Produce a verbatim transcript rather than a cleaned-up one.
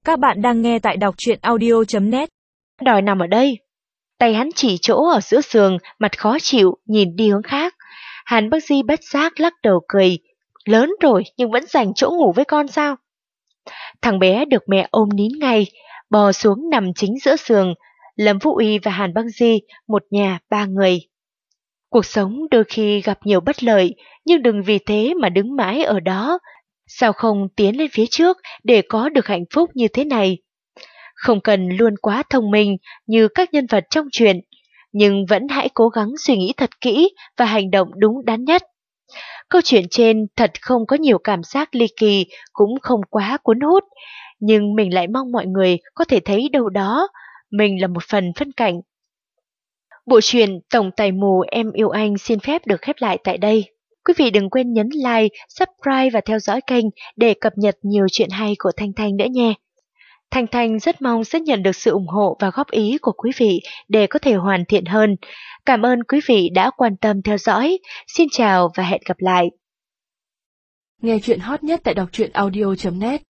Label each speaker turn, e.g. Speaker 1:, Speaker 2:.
Speaker 1: Các bạn đang nghe tại đọc truyện audio chấm net.
Speaker 2: Đòi nằm ở đây. Tay hắn chỉ chỗ ở giữa giường, mặt khó chịu, nhìn đi hướng khác. Hàn Bác Di bất giác lắc đầu cười. Lớn rồi nhưng vẫn dành chỗ ngủ với con sao? Thằng bé được mẹ ôm nín ngay, bò xuống nằm chính giữa giường. Lâm Vũ Uy và Hàn Bác Di, một nhà ba người. Cuộc sống đôi khi gặp nhiều bất lợi, nhưng đừng vì thế mà đứng mãi ở đó. Sao không tiến lên phía trước để có được hạnh phúc như thế này? Không cần luôn quá thông minh như các nhân vật trong truyện, nhưng vẫn hãy cố gắng suy nghĩ thật kỹ và hành động đúng đắn nhất. Câu chuyện trên thật không có nhiều cảm giác ly kỳ, cũng không quá cuốn hút, nhưng mình lại mong mọi người có thể thấy đâu đó mình là một phần phân cảnh. Bộ truyện Tổng Tài Mù Em Yêu Anh xin phép được khép lại tại đây. Quý vị đừng quên nhấn like, subscribe và theo dõi kênh để cập nhật nhiều chuyện hay của Thanh Thanh nữa nha. Thanh Thanh rất mong sẽ nhận được sự ủng hộ và góp ý của quý vị để có thể hoàn thiện hơn. Cảm ơn quý vị đã quan tâm theo dõi. Xin chào và hẹn gặp lại.
Speaker 1: Nghe chuyện hot nhất tại đọc truyện audio chấm net.